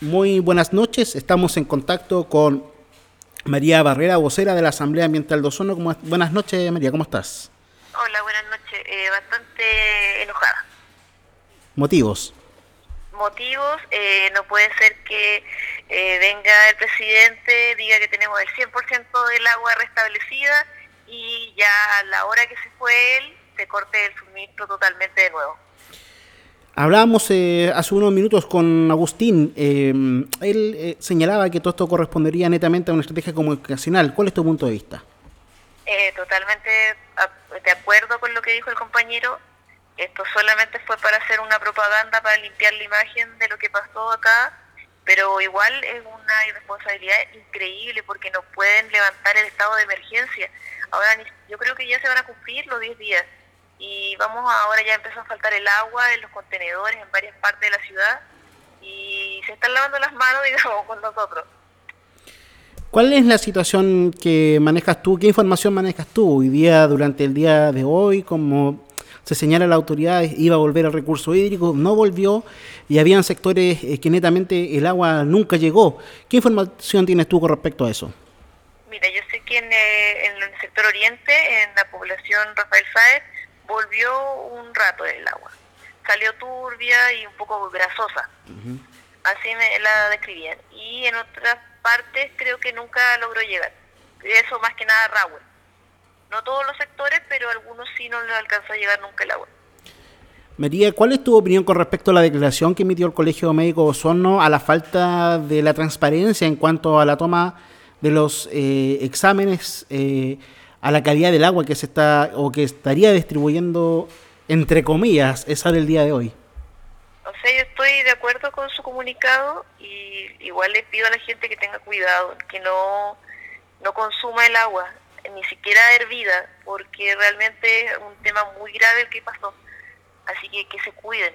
Muy buenas noches, estamos en contacto con María Barrera, vocera de la Asamblea Ambiental de Osorno. Buenas noches, María, ¿cómo estás? Hola, buenas noches. Bastante enojada. Motivos. Motivos, no puede ser que venga el presidente, diga que tenemos el 100% del agua restablecida y ya a la hora que se fue él, se corte el suministro totalmente de nuevo. Hablábamos hace unos minutos con Agustín. Él señalaba que todo esto correspondería netamente a una estrategia comunicacional. ¿Cuál es tu punto de vista? Totalmente de acuerdo con lo que dijo el compañero. Esto solamente fue para hacer una propaganda, para limpiar la imagen de lo que pasó acá, pero igual es una irresponsabilidad increíble porque no pueden levantar el estado de emergencia. Ahora yo creo que ya se van a cumplir los 10 días y ahora ya empezó a faltar el agua en los contenedores en varias partes de la ciudad y se están lavando las manos, digamos, con nosotros. ¿Cuál es la situación que manejas tú? ¿Qué información manejas tú hoy día, durante el día de hoy? Como se señala la autoridad, iba a volver al recurso hídrico, no volvió y habían sectores que netamente el agua nunca llegó. ¿Qué información tienes tú con respecto a eso? Mira, yo sé que en el sector oriente, en la población Rafael Sáez, volvió un rato el agua. Salió turbia y un poco grasosa, así me la describían. Y en otras partes creo que nunca logró llegar. Eso más que nada Rahue. No todos los sectores, pero algunos sí no les alcanzó a llegar nunca el agua. María, ¿cuál es tu opinión con respecto a la declaración que emitió el Colegio Médico de Osorno a la falta de la transparencia en cuanto a la toma de los exámenes, a la calidad del agua que se está o que estaría distribuyendo, entre comillas, esa del día de hoy? O sea, yo estoy de acuerdo con su comunicado y igual le pido a la gente que tenga cuidado, que no consuma el agua, ni siquiera hervida, porque realmente es un tema muy grave el que pasó. Así que se cuiden.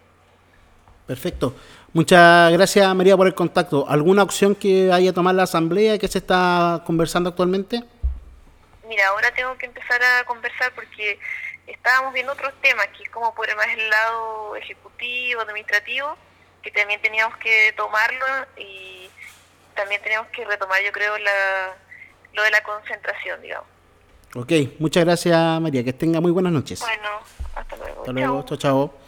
Perfecto. Muchas gracias, María, por el contacto. ¿Alguna opción que haya tomado la Asamblea que se está conversando actualmente? Mira, ahora tengo que empezar a conversar porque estábamos viendo otros temas, que es como por más el lado ejecutivo, administrativo, que también teníamos que tomarlo y también tenemos que retomar, yo creo, lo de la concentración, digamos. Ok, muchas gracias, María. Que tenga muy buenas noches. Bueno, hasta luego. Hasta luego. Chao. Chao, chao.